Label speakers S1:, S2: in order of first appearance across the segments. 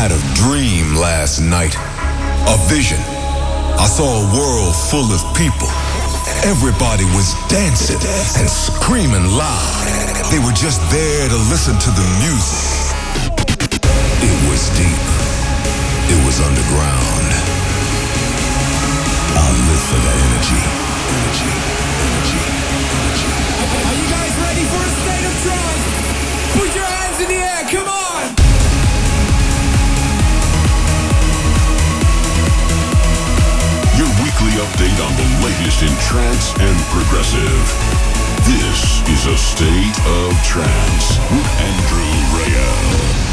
S1: had a dream last night, a vision. I saw a world full of people. Everybody was dancing and screaming loud. They were just there to listen to the music. It was deep. It was underground. I live for that energy.
S2: Are you guys ready for a state of trance? Put your hands in the air, come on!
S3: Your weekly update on the latest in trance and progressive. This is a State of Trance with Andrew Rayel.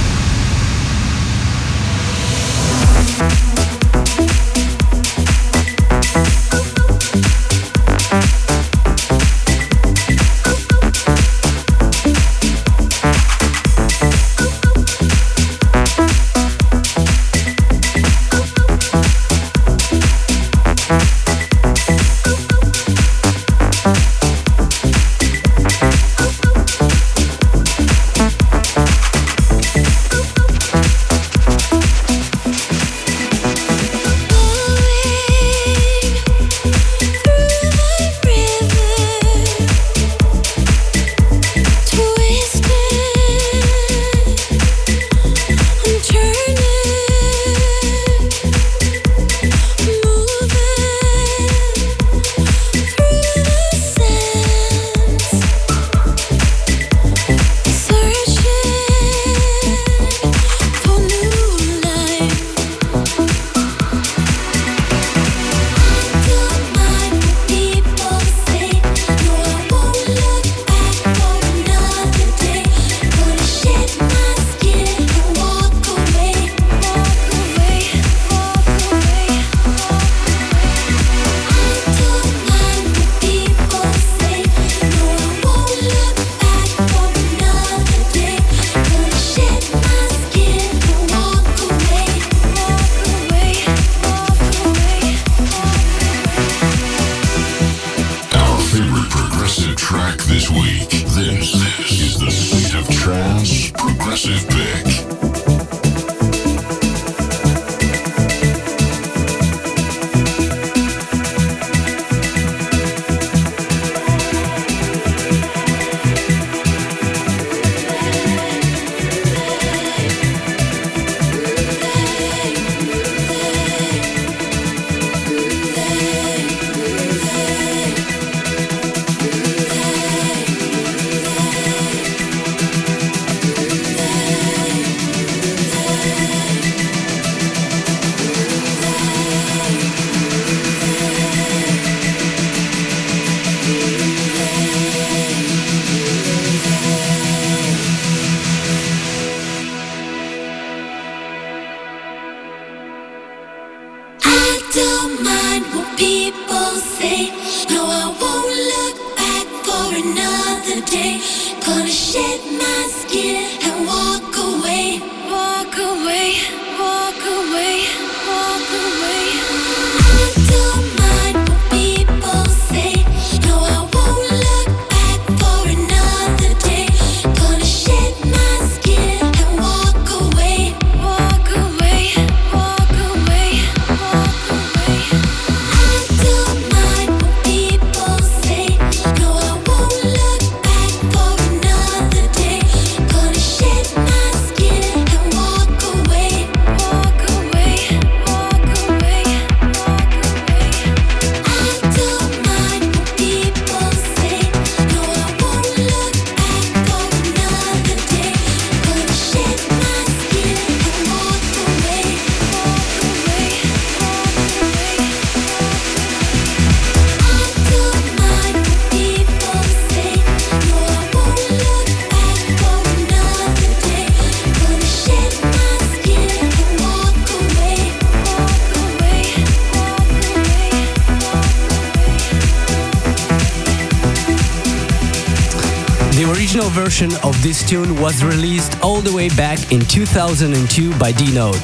S4: Version of this tune was released all the way back in 2002 by D-Node.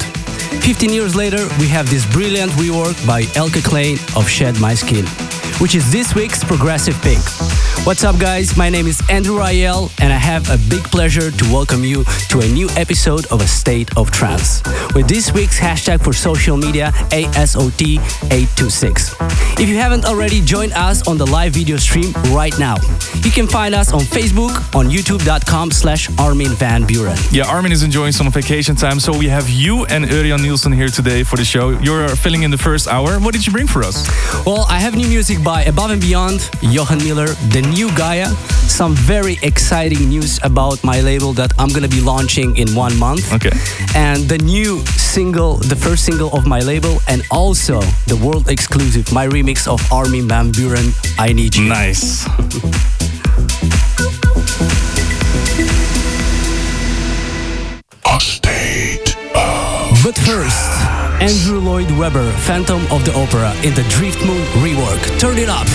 S4: 15 years later, we have this brilliant rework by Elke Klein of Shed My Skin, which is this week's progressive pick. What's up, guys? My name is Andrew Rayel, and I have a big pleasure to welcome you to a new episode of A State of Trance with this week's hashtag for social media, ASOT826. If you haven't already joined us on the live video stream right now, you can find us on Facebook, on youtube.com/Armin van Buuren.
S5: Yeah, Armin is enjoying some vacation time, so we have you and Urian Nielsen here today for the show. You're filling in the first hour. What did you bring for us?
S4: Well, I have new music by Above and Beyond, Johan Miller, the new Gaia, some very exciting news about my label that I'm gonna be launching in 1 month.
S5: Okay.
S4: And the new single, the first single of my label, and also the world exclusive, my remix of Armin van Buuren, I Need You.
S5: Nice.
S3: A state of
S4: But first, Andrew Lloyd Webber, Phantom of the Opera in the Drift Moon rework. Turn it up.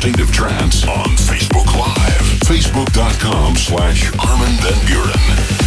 S3: State of Trance on Facebook Live. Facebook.com/Armin van Buuren.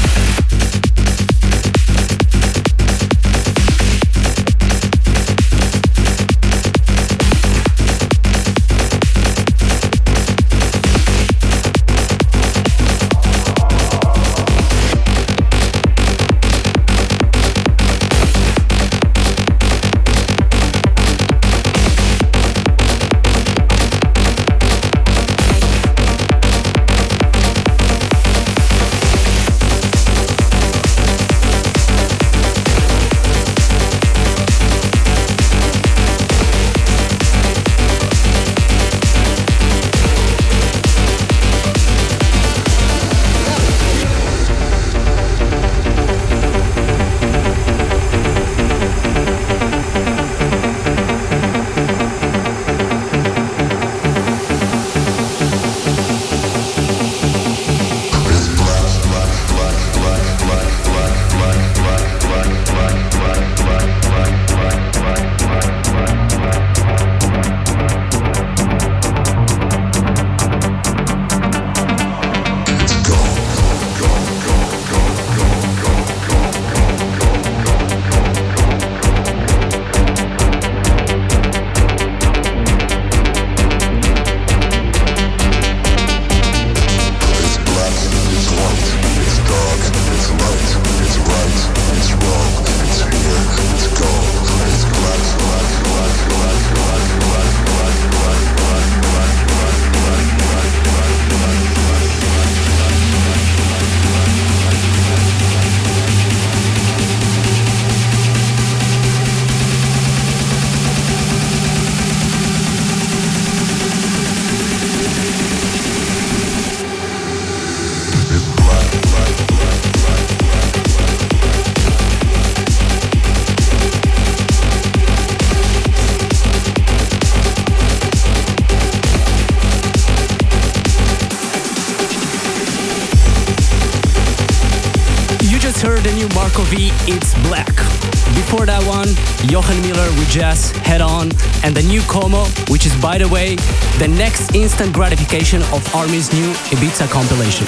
S4: Heard the new Marco V, It's Black. Before that one, Johan Miller with Jazz, Head On, and the new Como, which is, by the way, the next instant gratification of Armin's new Ibiza compilation.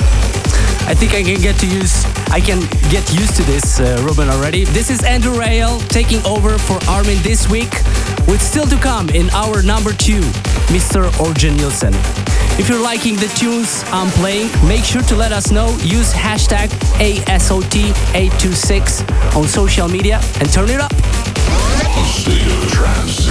S4: I think I can get used to this, Ruben, already. This is Andrew Rayel taking over for Armin this week, with still to come in our number 2, Mr. Orjan Nilsen. If you're liking the tunes I'm playing, make sure to let us know. Use hashtag ASOT826 on social media and turn it up.
S3: A State of Trance.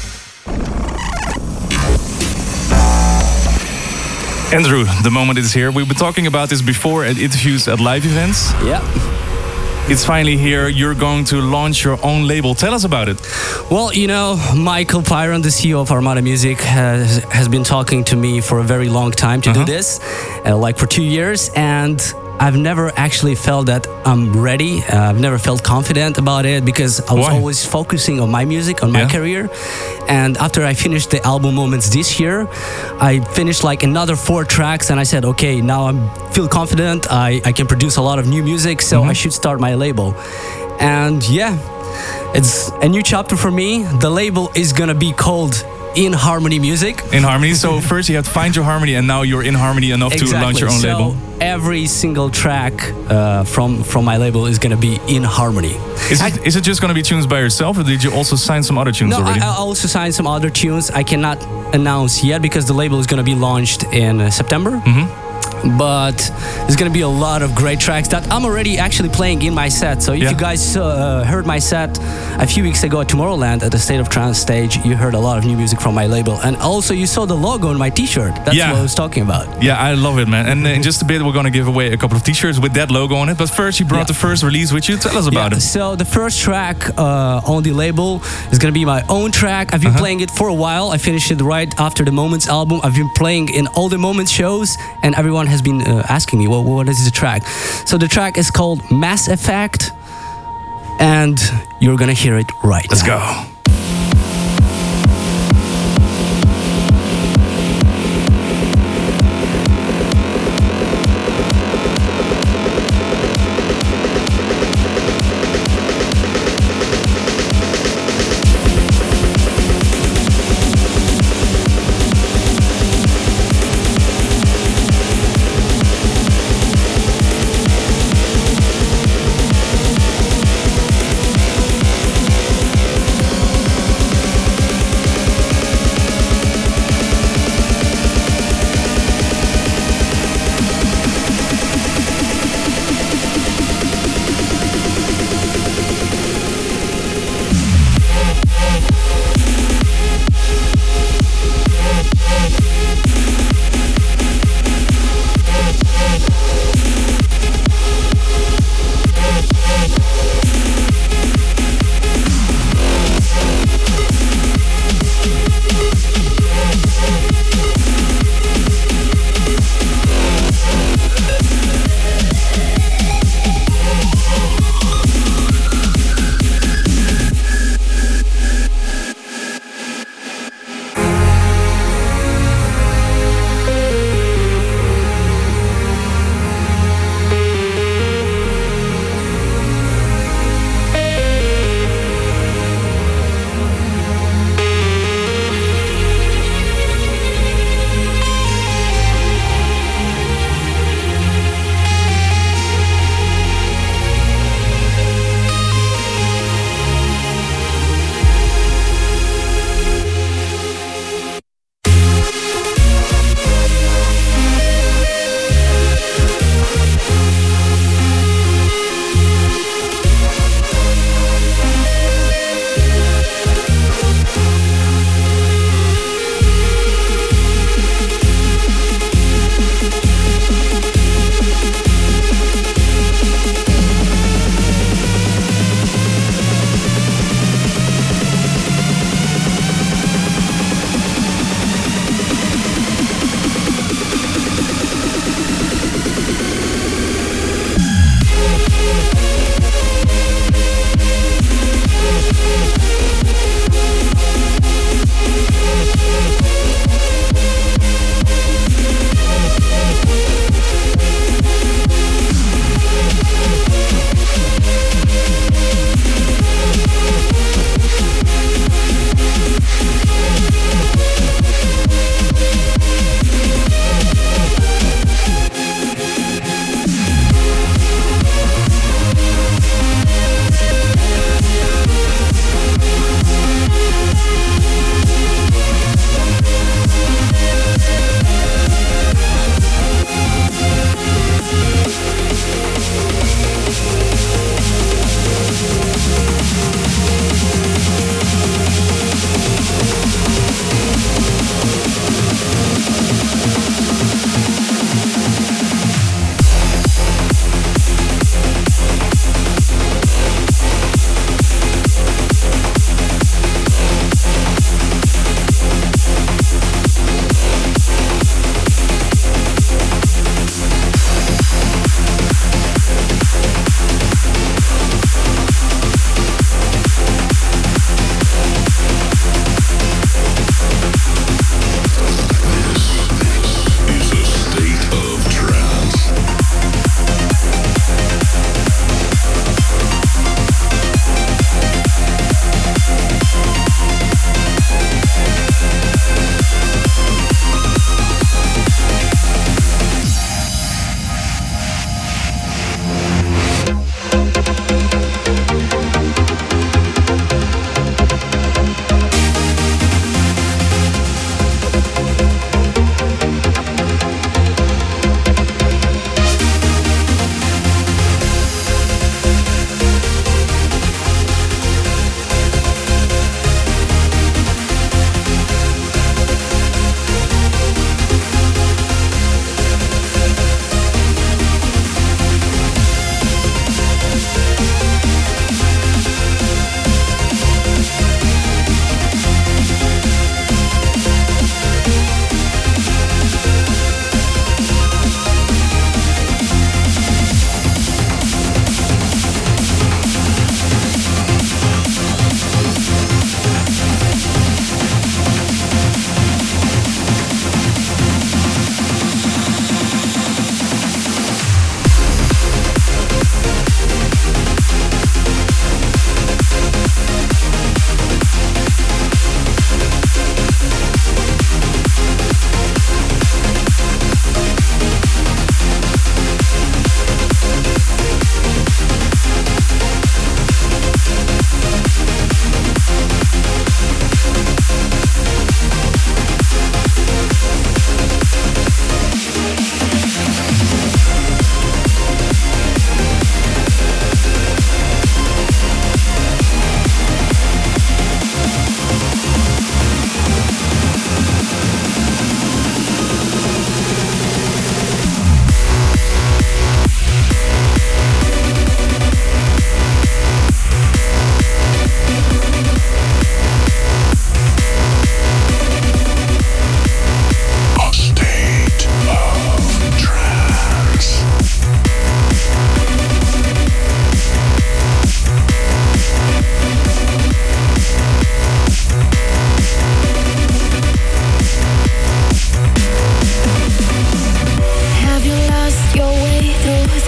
S5: Andrew, the moment is here. We've been talking about this before at interviews at live events.
S4: Yeah.
S5: It's finally here. You're going to launch your own label. Tell us about it.
S4: Well, you know, Michael Pyron, the CEO of Armada Music, has been talking to me for a very long time to do this, like for 2 years. And I've never actually felt that I'm ready. I've never felt confident about it because I was always focusing on my music, on my career. And after I finished the album Moments this year, I finished like another 4 tracks and I said, okay, now I feel confident. I can produce a lot of new music, so I should start my label. And yeah, it's a new chapter for me. The label is gonna be called In Harmony Music.
S5: In Harmony. So first you have to find your harmony, and now you're in harmony enough to launch your own label.
S4: Every single track from my label is going to be in harmony.
S5: Is it just going to be tunes by yourself, or did you also sign some other tunes already?
S4: No, I also signed some other tunes. I cannot announce yet because the label is going to be launched in September. But there's going to be a lot of great tracks that I'm already actually playing in my set. So if you guys heard my set a few weeks ago at Tomorrowland at the State of Trance stage, you heard a lot of new music from my label. And also you saw the logo on my t-shirt. That's what I was talking about.
S5: Yeah, I love it, man. And in just a bit, we're going to give away a couple of t-shirts with that logo on it. But first, you brought the first release with you. Tell us about it.
S4: So the first track on the label is going to be my own track. I've been playing it for a while. I finished it right after the Moments album. I've been playing in all the Moments shows, and everyone has been asking me, well, what is the track? So the track is called Mass Effect, and you're gonna hear it right
S5: Let's
S4: now.
S5: go.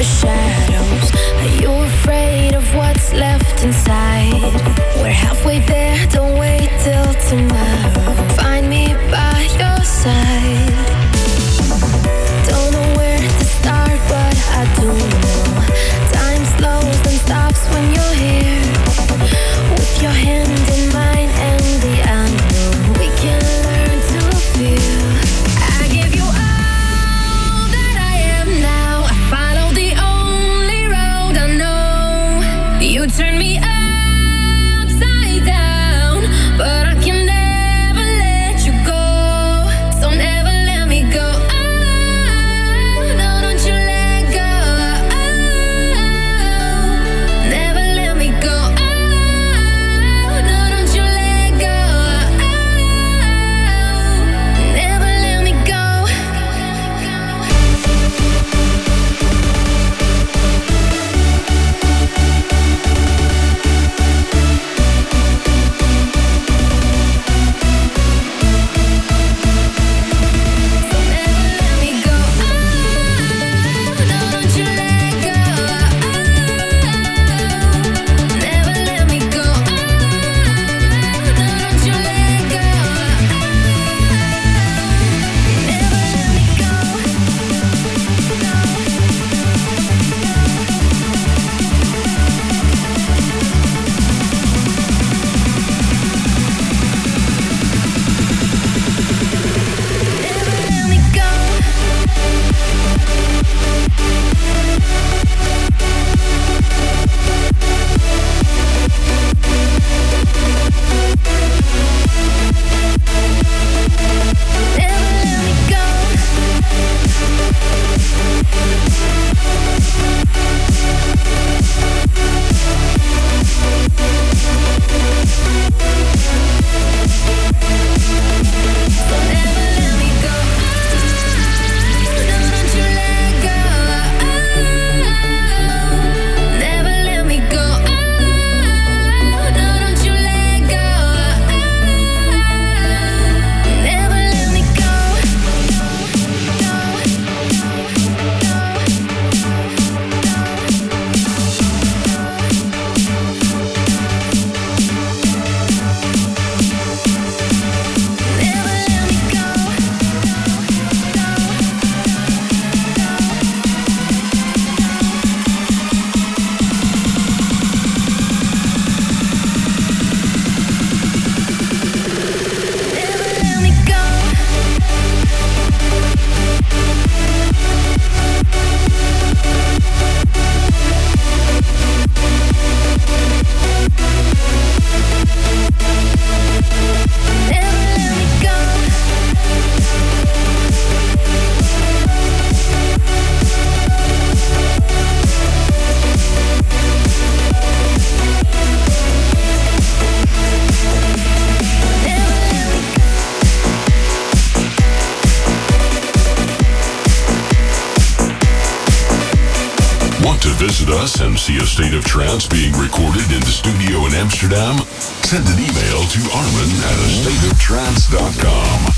S6: the shadows. Are you afraid of what's left inside? We're halfway there, don't wait till tomorrow. Find me by your side. Don't know where to start, but I do know. Time slows and stops when you're here. With your hand in mine and the unknown, we can learn to feel. I give you all that I am now. I follow the only road I know. You turn me upside down, but I can never let you go. So never let me go. Oh, no, don't you let go. Oh, never let me go. Oh, no, don't you let go. Oh, never let me go.
S3: Want to visit us and see a state of trance being recorded in the studio in Amsterdam? Send an email to armin@astateoftrance.com.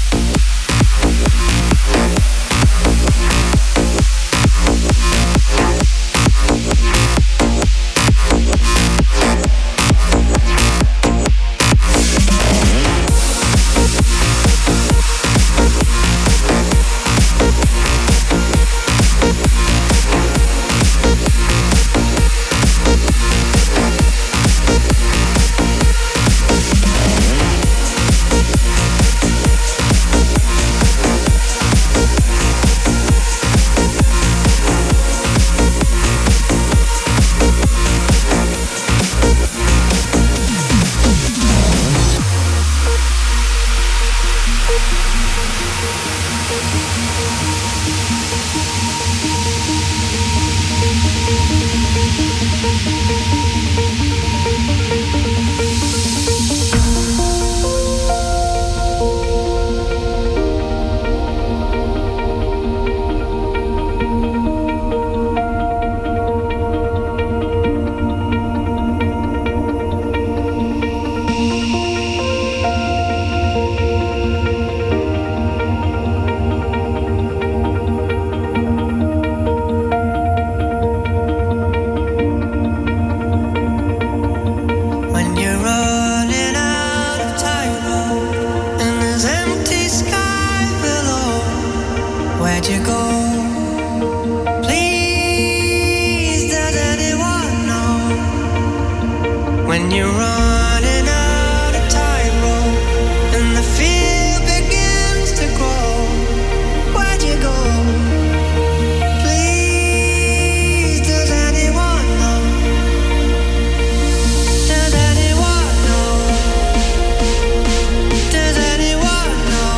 S7: Where'd you go? Please, does anyone know? When you're running out of time, road, and the fear begins to grow. Where'd you go? Please, does anyone know? Does anyone know? Does anyone know?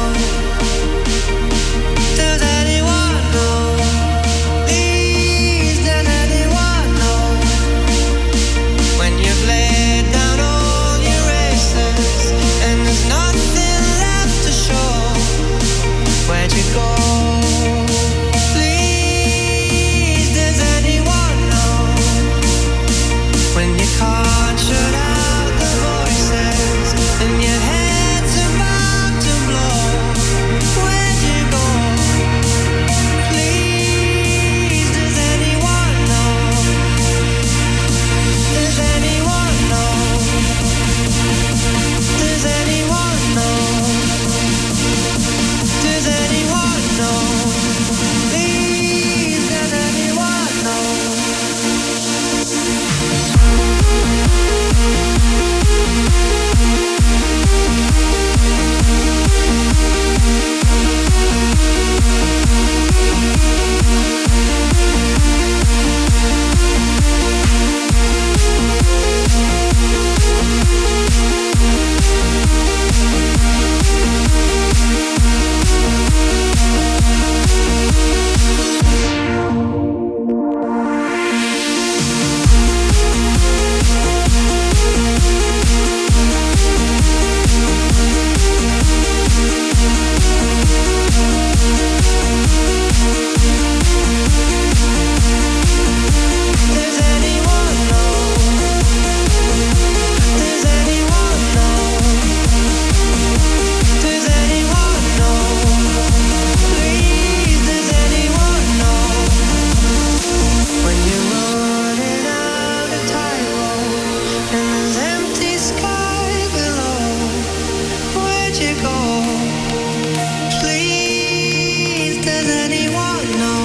S7: Does anyone know? Please, does anyone know? When you've laid down all your races and there's nothing left to show, where'd you go? Please, does anyone know? When you can't shut out the voices and your head's about to blow, where'd you go? Please, does anyone know? Does anyone know? Does anyone know? Does anyone know? Please, does anyone know? Does anyone know? Does anyone know? Does anyone know? Please, does anyone know? When you're running out of time, and there's empty sky below, where'd you go? Please, does anyone know?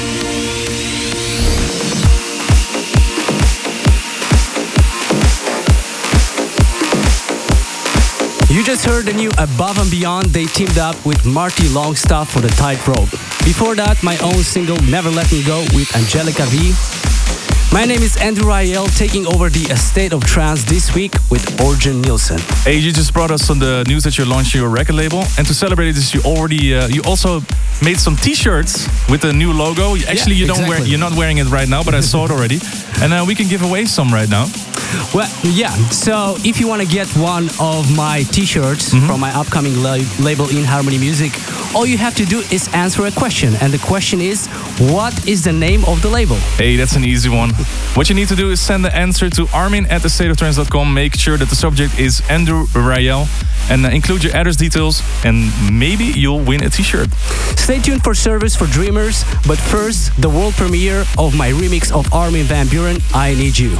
S4: You just heard the new Above and Beyond. They teamed up with Marty Longstaff for the Tightrope. Before that, my own single Never Let Me Go with Angelica V. My name is Andrew Rayel, taking over the State of Trance this week with Orjan Nilsen.
S5: Hey, you just brought us on the news that you're launching your record label, and to celebrate this, you also made some T-shirts with a new logo. Actually, you're not wearing it right now, but I saw it already, and we can give away some right now.
S4: Well, yeah. So if you want to get one of my T-shirts from my upcoming label In Harmony Music, all you have to do is answer a question. And the question is, what is the name of the label?
S5: Hey, that's an easy one. What you need to do is send the answer to armin@thestateoftrance.com. Make sure that the subject is Andrew Rayel, and include your address details, and maybe you'll win a T-shirt.
S4: Stay tuned for Service for Dreamers, but first, the world premiere of my remix of Armin van Buuren, I Need You.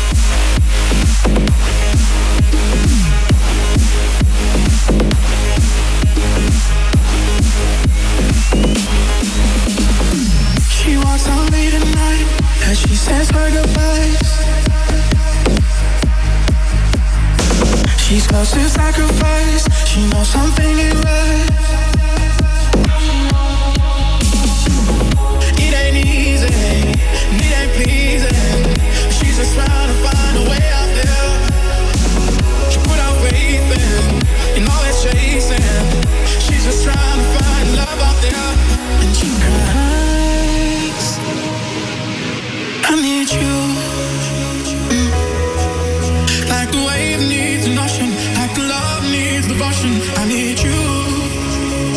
S7: She walks on me tonight as she says her goodbyes. She's close to sacrifice. She knows something ain't right. It ain't easy, it ain't pleasing. She's just trying to find a way out there. She put her faith in all that's chasing. She's just trying to find love out there. And she cries, I need you. Like the wave needs an ocean, like the love needs devotion. I need you.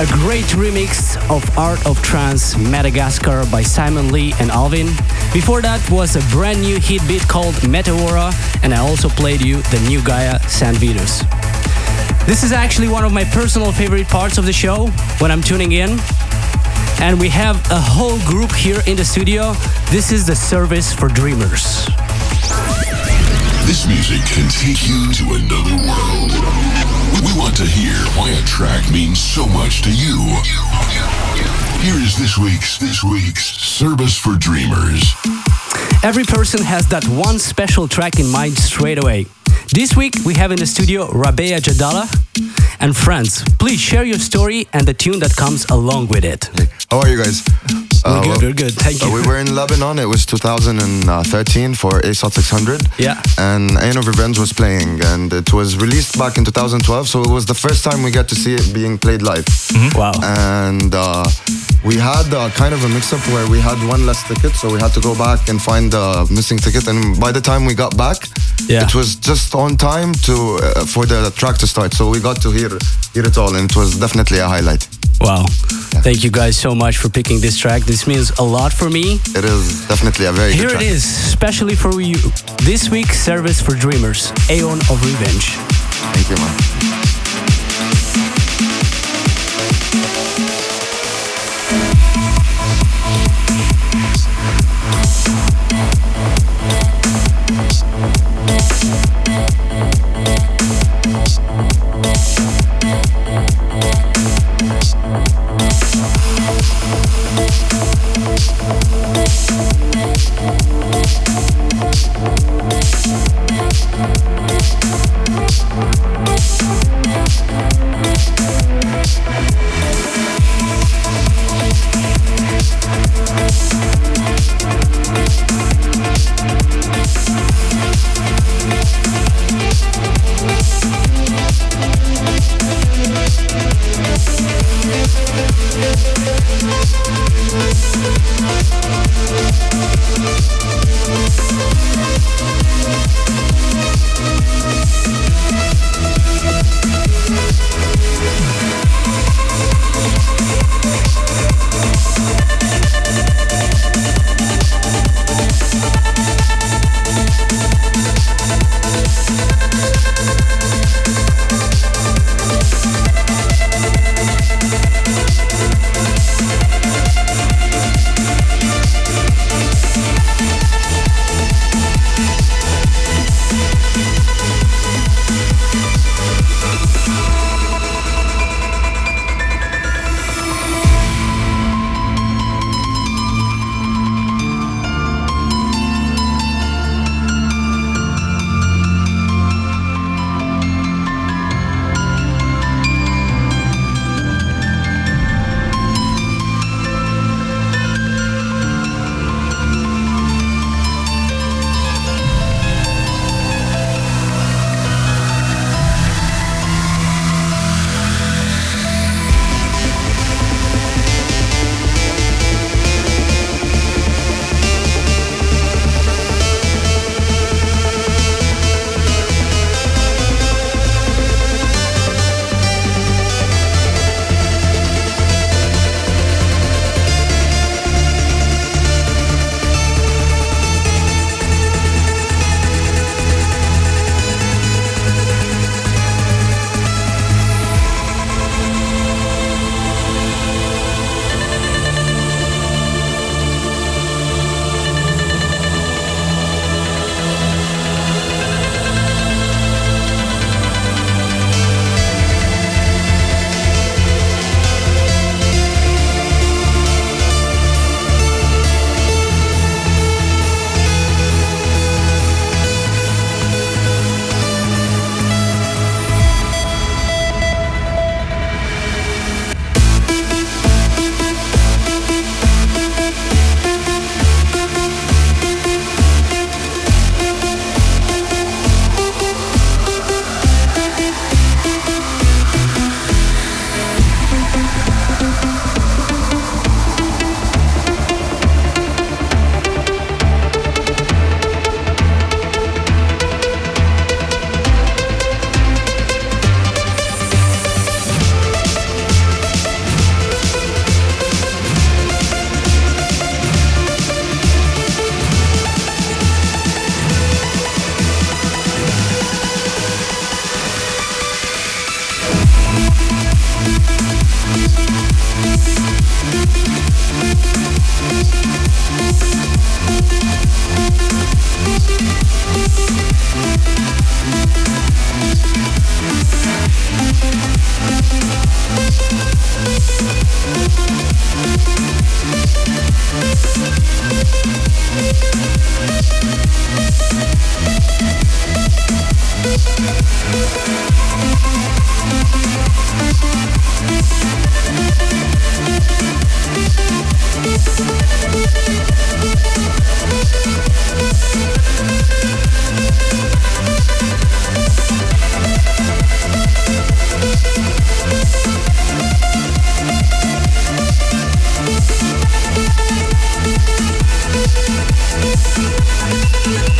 S4: a great remix of Art of Trance Madagascar by Simon Lee and Alvin. Before that was a brand new hit beat called Meteora, and I also played you the new Gaia San Venus. This is actually one of my personal favorite parts of the show when I'm tuning in. And we have a whole group here in the studio. This is the Service for Dreamers.
S3: This music can take you to another world. We want to hear why a track means so much to you. Here is this week's Service for Dreamers.
S4: Every person has that one special track in mind straight away. This week we have in the studio Rabea Jadala and friends. Please share your story and the tune that comes along with it.
S8: Hey, how are you guys?
S4: We're good. Thank you.
S8: We were in Lebanon. It was 2013 for ASOT 600.
S4: Yeah.
S8: And Ain of Revenge was playing, and it was released back in 2012. So it was the first time we got to see it being played live.
S4: Mm-hmm. Wow.
S8: And we had kind of a mix-up where we had one less ticket, so we had to go back and find the missing ticket. And by the time we got back, it was just on time to for the track to start. So we got to hear it all, and it was definitely a highlight.
S4: Wow. Yeah. Thank you guys so much for picking this track. This means a lot for me.
S8: It is definitely a very good track.
S4: Here it is, especially for you. This week's Service for Dreamers, Aeon of Revenge.
S8: Thank you, man.
S6: We'll be right back.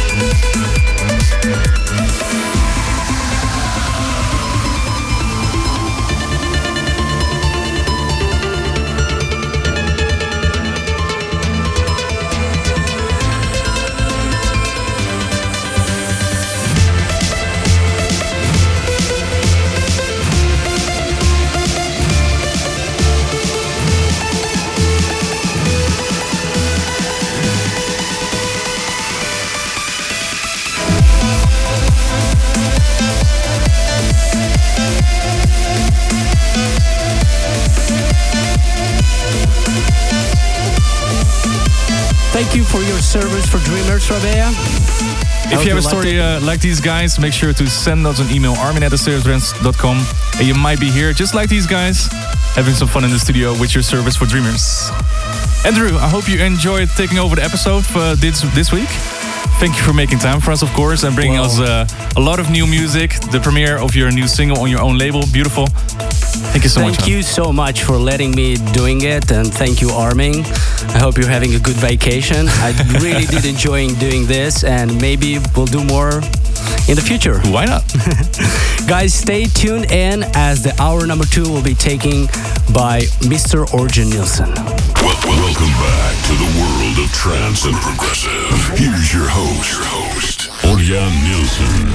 S4: Thank you for your service for Dreamers, Rabea.
S5: If you have a story like these guys, make sure to send us an email, armin@astateoftrance.com, and you might be here, just like these guys, having some fun in the studio with your service for Dreamers. Andrew, I hope you enjoyed taking over the episode for this week. Thank you for making time for us, of course, and bringing us a lot of new music, the premiere of your new single on your own label. Beautiful. Thank you so much.
S4: Thank you so much for letting me doing it, and thank you, Armin. I hope you're having a good vacation. I really did enjoy doing this, and maybe we'll do more in the future.
S5: Why not?
S4: Guys, stay tuned in as the hour number 2 will be taken by Mr. Orjan Nilsen.
S3: Welcome back to the world of trance and progressive. Here's your host, Orjan Nilsen.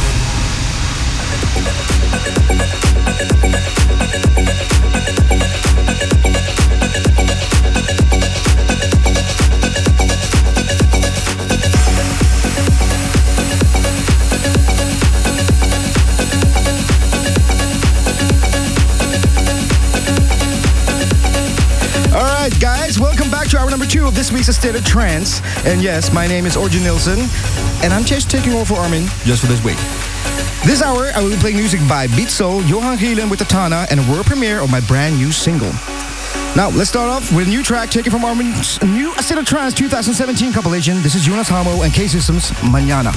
S9: Alright guys, welcome back to hour number 2 of this week's A State of Trance. And yes, my name is Orjan Nilsen, and I'm just taking over for Armin just for this week. This hour, I will be playing music by Beat Soul, Johan Gielen with Tatana, and a world premiere of my brand new single. Now, let's start off with a new track taken from Armin's new A State of Trance 2017 compilation. This is Jonas Hamo and K-Systems, Mañana.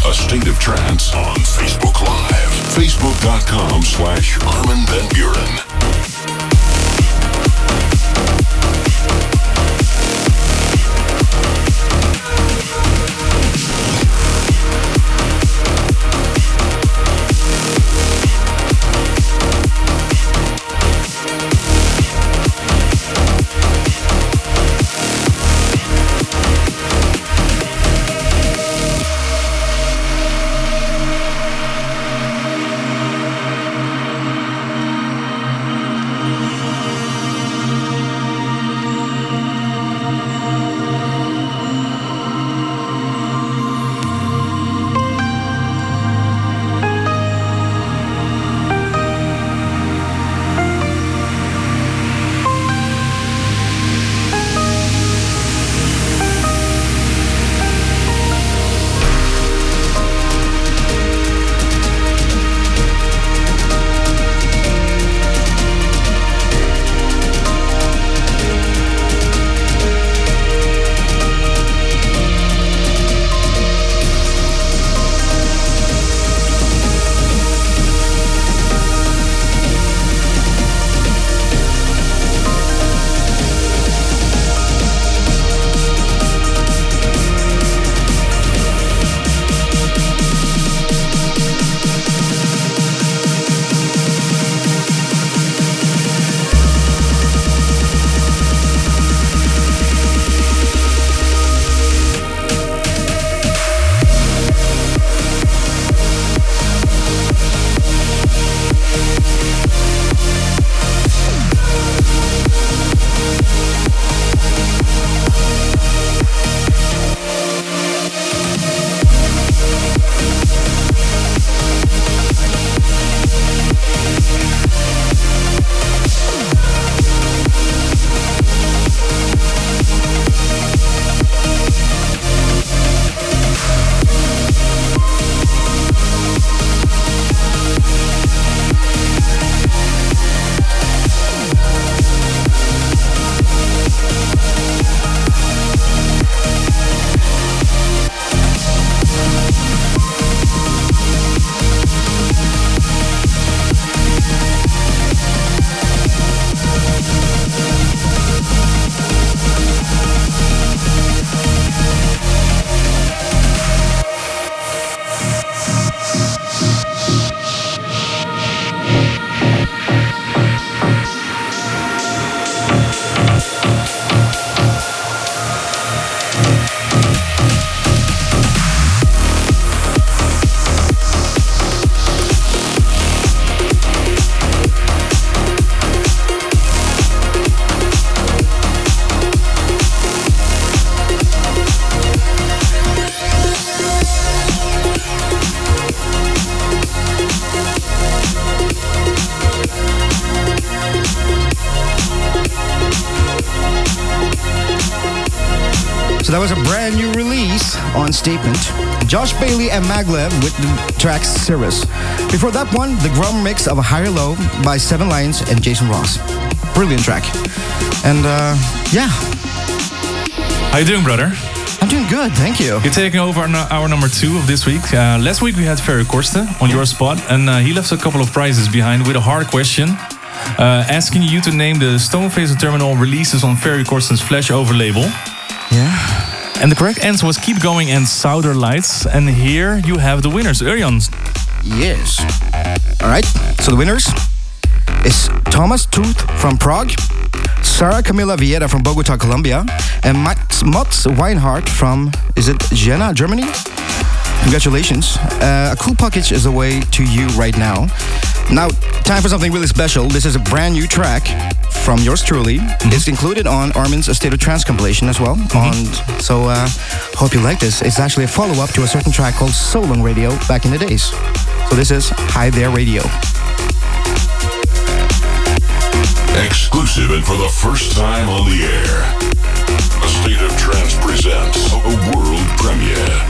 S3: A State of Trance on Facebook Live. Facebook.com/Armin van Buuren.
S9: So that was a brand new release on Statement. Josh Bailey and Maglev with the track Cirrus. Before that one, the Grum mix of Higher Low by Seven Lions and Jason Ross. Brilliant track. And yeah.
S5: How you doing, brother?
S9: I'm doing good, thank you.
S5: You're taking over our number 2 of this week. Last week we had Ferry Korsten on your spot, and he left a couple of prizes behind with a hard question. Asking you to name the Stoneface Terminal releases on Ferry Korsten's Flash Over label.
S9: Yeah.
S5: And the correct answer was Keep Going and Southern Lights. And here you have the winners, Örjan.
S9: Yes. All right, so the winners is Thomas Tooth from Prague, Sarah Camila Vieira from Bogota, Colombia, and Mats Weinhardt from, is it Jena, Germany? Congratulations. A cool package is away to you right now. Now, time for something really special. This is a brand new track from yours truly. It's included on Armin's A State of Trance compilation as well. So, hope you like this. It's actually a follow-up to a certain track called So Long Radio back in the days. So this is Hi There Radio.
S3: Exclusive and for the first time on the air, A State of Trance presents a world premiere.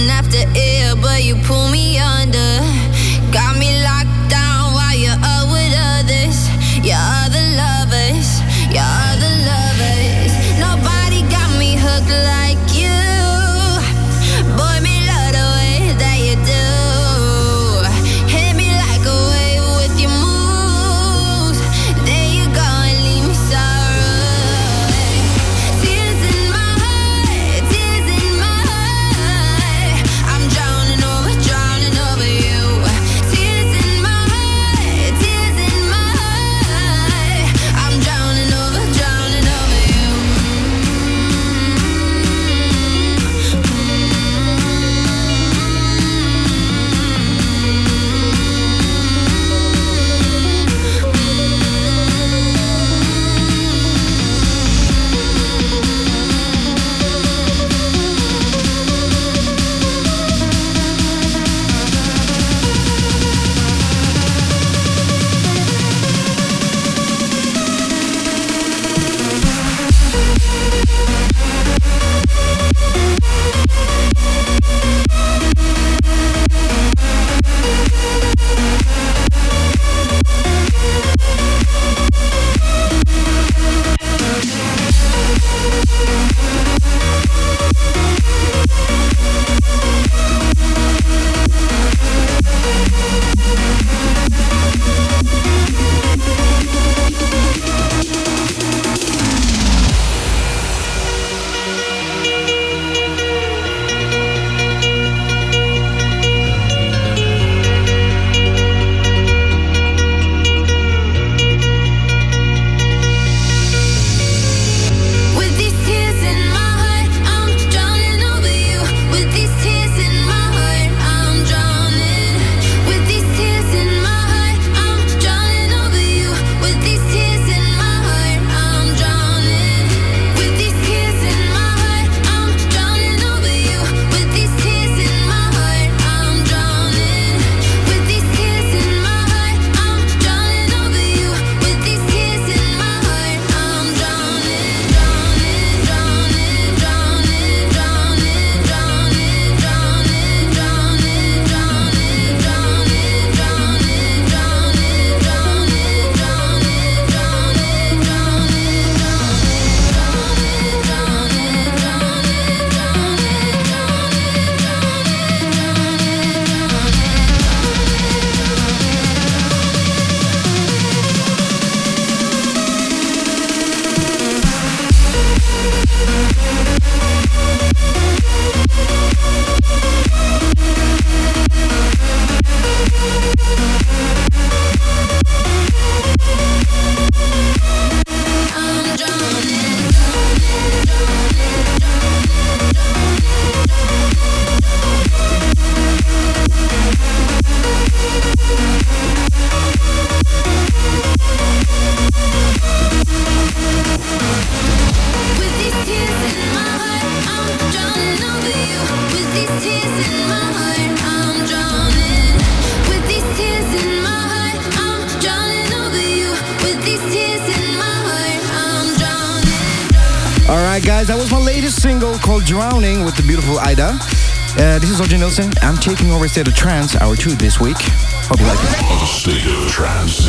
S6: running after air, but you pull me under. Got me locked down while you're up with others. Your other lovers, your other lovers. Nobody got me hooked like you. Boy, me love the way that you do. Hit me like a wave with your moves. There you go and leave me sorrow. Tears in my heart, tears in my heart. I'm drowning over you. Tears in my heart, tears in my heart. I'm drowning over you. With these tears in my heart, I'm drowning over you. With these tears in my heart, I'm drowning. With these tears in my heart, I'm drowning over you. With these tears in my heart, I'm drowning. With these tears in my heart, I'm drowning over you. With these tears in my heart, I'm drowning. With these tears in my heart, I'm drowning over you. With these tears in my heart, I'm drowning, drowning, drowning, drowning, drowning, drowning, drowning, drowning, drowning, drowning, drowning, drowning, With these tears in my heart, I'm drowning over you. With these tears in my heart, I'm drowning. With these tears in my heart, I'm drowning over you. With these tears in my heart, I'm drowning.
S9: Alright, guys, that was my latest single called Drowning with the beautiful Ida. This is Orjan Nilsen. I'm taking over State of Trance, hour 2 this week. Hope you like it.
S3: State of Trance.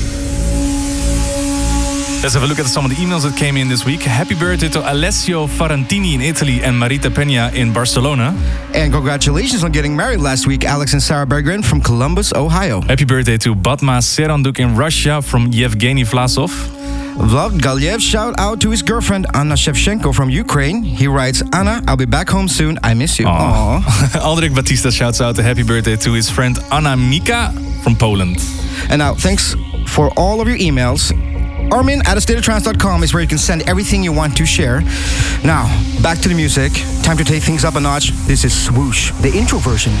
S5: Let's have a look at some of the emails that came in this week. Happy birthday to Alessio Farantini in Italy and Marita Peña in Barcelona.
S9: And congratulations on getting married last week, Alex and Sarah Berggren from Columbus, Ohio.
S5: Happy birthday to Batma Seranduk in Russia from Yevgeny Vlasov.
S9: Vlad Galiev, shout out to his girlfriend Anna Shevchenko from Ukraine. He writes, Anna, I'll be back home soon. I miss you. Aww.
S5: Aldrich Batista shouts out a happy birthday to his friend Anna Mika from Poland.
S9: And now, thanks for all of your emails. Armin at astateoftrance.com is where you can send everything you want to share. Now, back to the music. Time to take things up a notch. This is Swoosh, the intro version.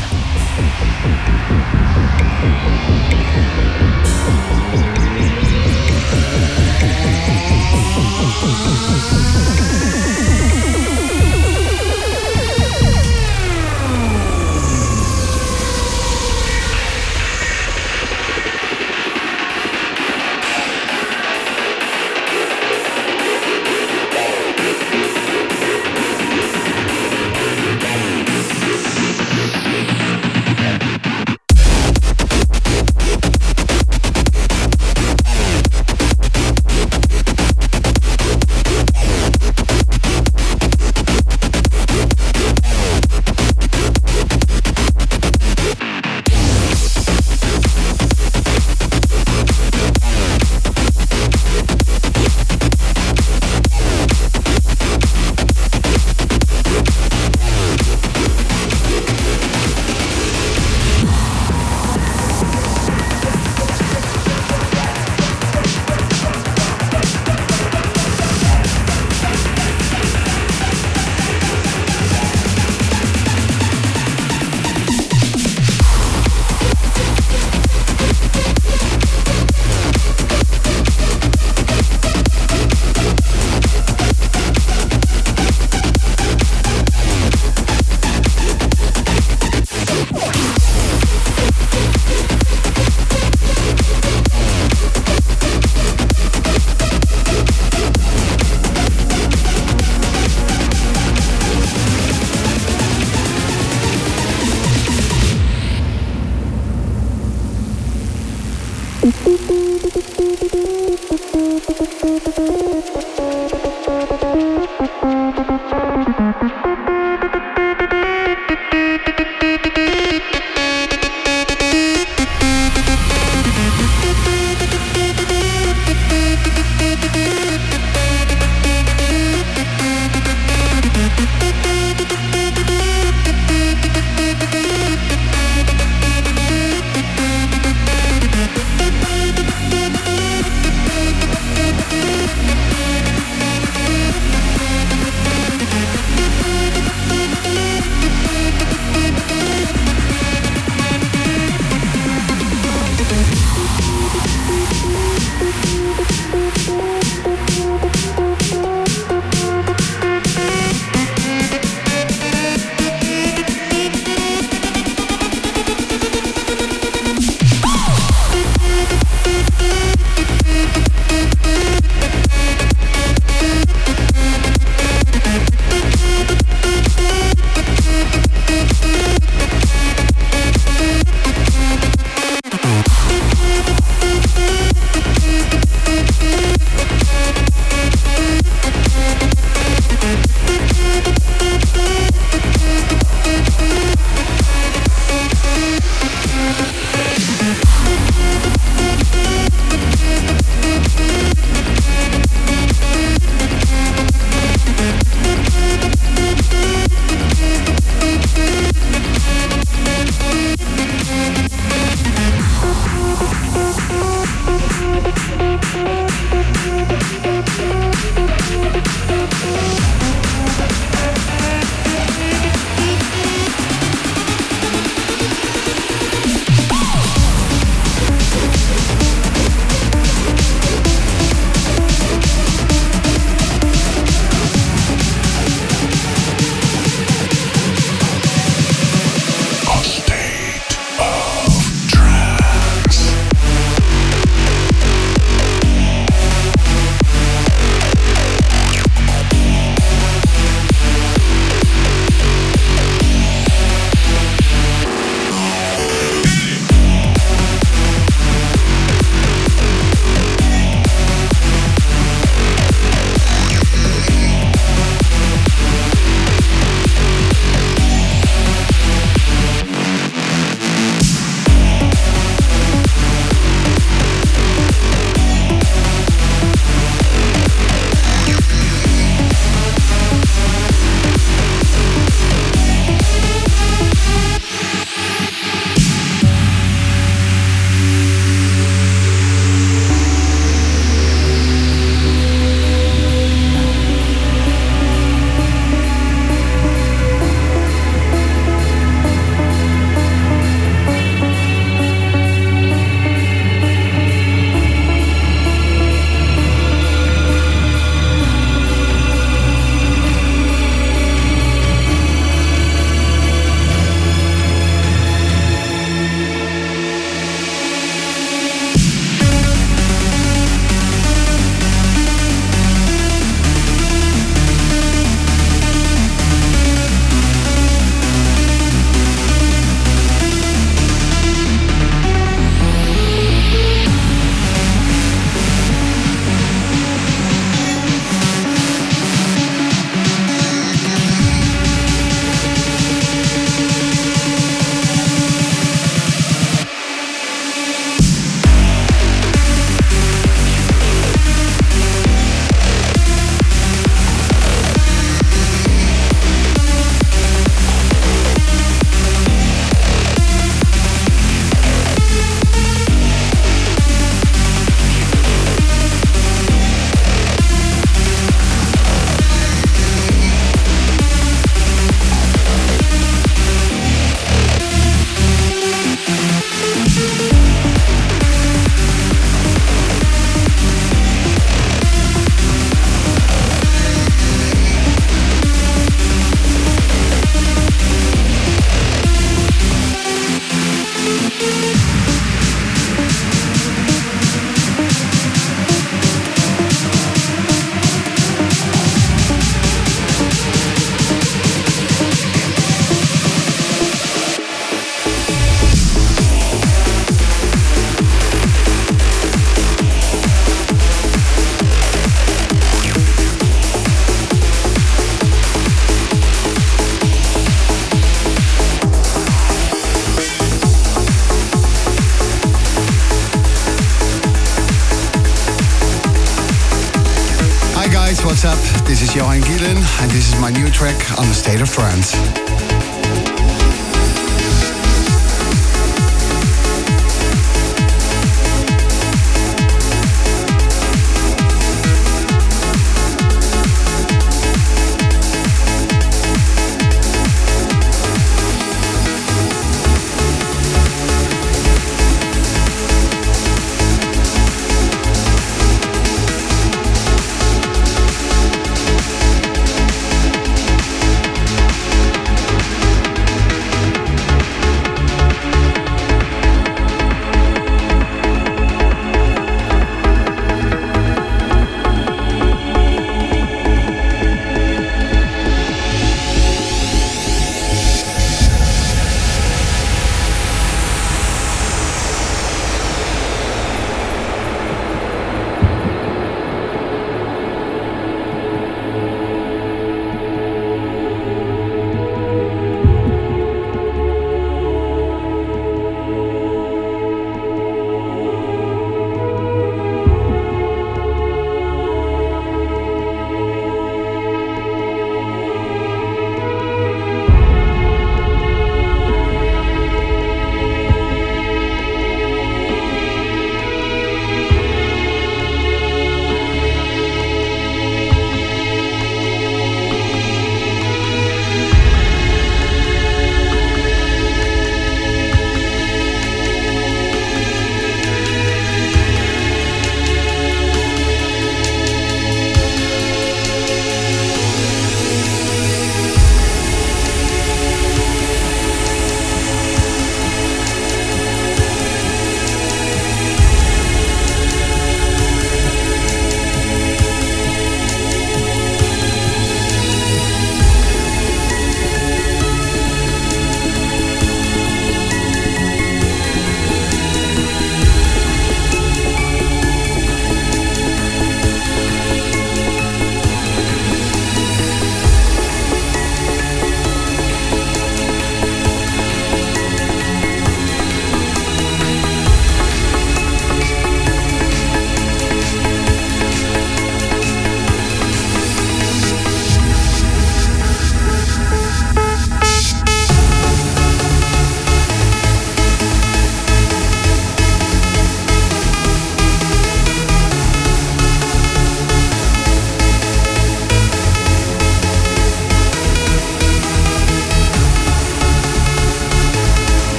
S10: what's up? This is Johan Gielen, and this is my new track on the State of Trance.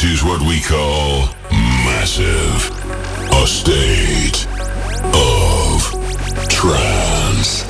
S3: This is what we call massive. A state of trance.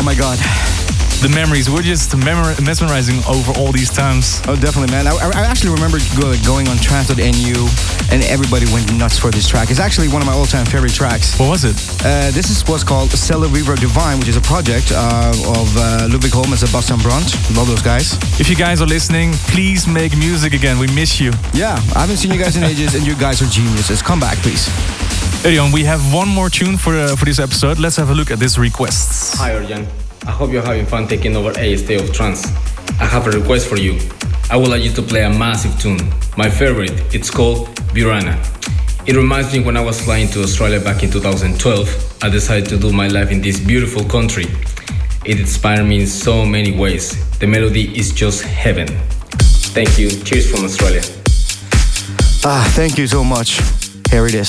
S9: my God.
S5: The memories, we're just mesmerizing over all these times.
S9: Oh, definitely, man. I actually remember going on trance.nu and everybody went nuts for this track. It's actually one of my all-time favorite tracks.
S5: What was it?
S9: This is what's called Cella Viva Divine, which is a project of Ludwig Holm and Sebastian Brandt. Love those guys.
S5: If you guys are listening, please make music again. We miss you.
S9: Yeah, I haven't seen you guys in ages and you guys are geniuses. Come back, please.
S5: Örjan, we have one more tune for this episode. Let's have a look at this request.
S11: Hi, Örjan. I hope you're having fun taking over a state of trance. I have a request for you. I would like you to play a massive tune. My favorite, it's called Virana. It reminds me when I was flying to Australia back in 2012. I decided to do my life in this beautiful country. It inspired me in so many ways. The melody is just heaven. Thank you. Cheers from Australia.
S9: Thank you so much. Here it is.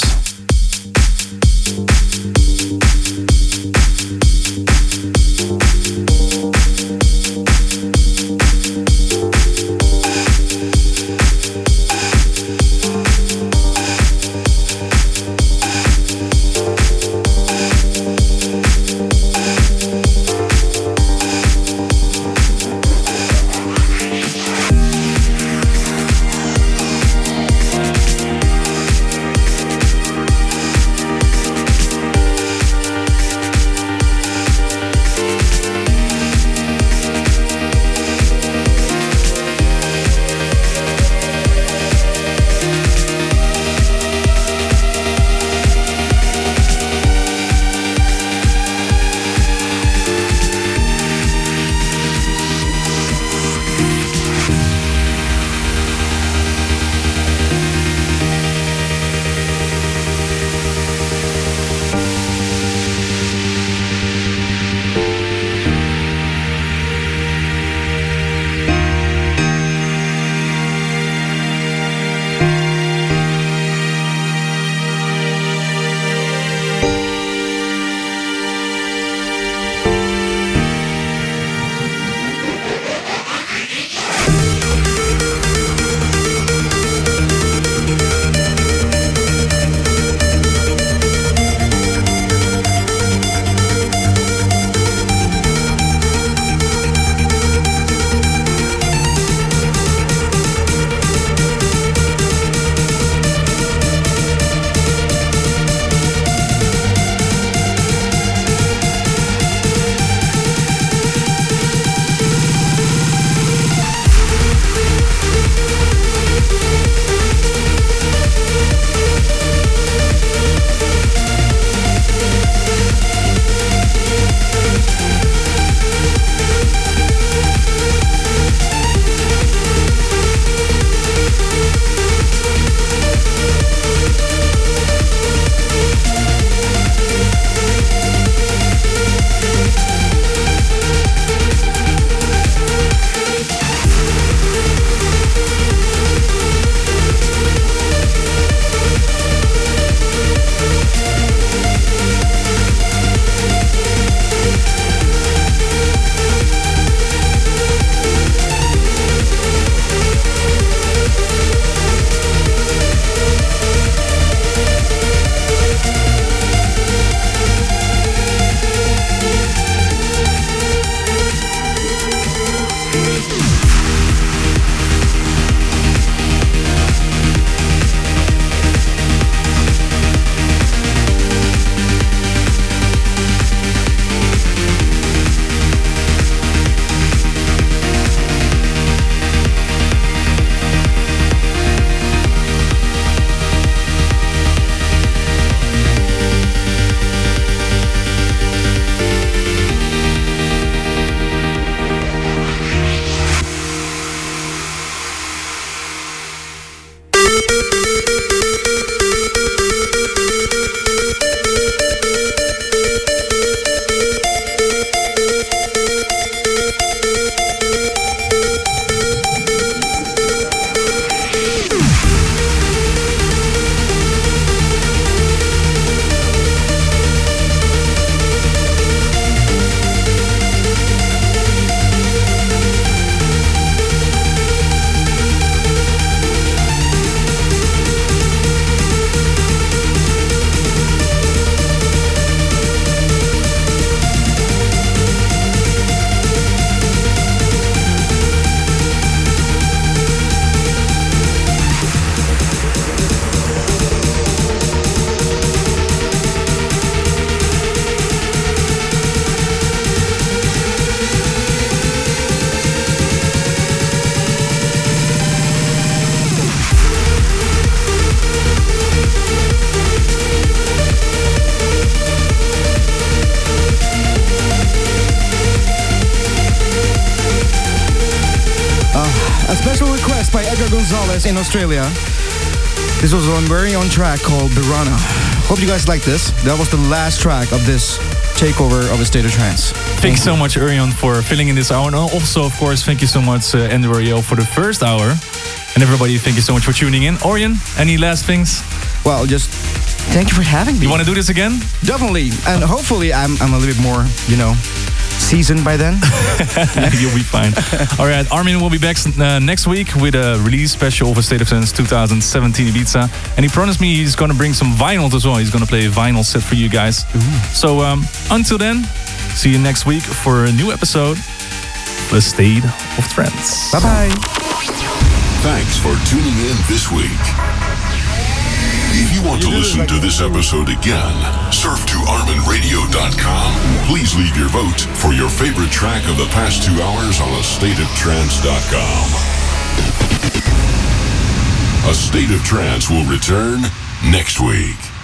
S9: Oscar Gonzalez in Australia. This was one very own track called Birana. Hope you guys like this. That was the last track of this takeover of A State of Trance.
S5: Thank you so much, Urion, for filling in this hour. And also, of course, thank you so much, Andrew Rayel, for the first hour. And everybody, thank you so much for tuning in. Orion, any last things?
S9: Well, just thank you for having me.
S5: You want to do this again?
S9: Definitely. And hopefully I'm a little bit more, seasoned by then.
S5: You'll be fine. All right, Armin will be back next week with a release special of A State of Trance 2017 Ibiza. And he promised me he's going to bring some vinyls as well. He's going to play a vinyl set for you guys. Ooh. So until then, see you next week for a new episode of A State of Trance.
S9: Bye-bye.
S3: Thanks for tuning in this week. If you want to listen to this episode again, surf to ArminRadio.com. Please leave your vote for your favorite track of the past 2 hours on AStateOfTrance.com. A State of Trance will return next week.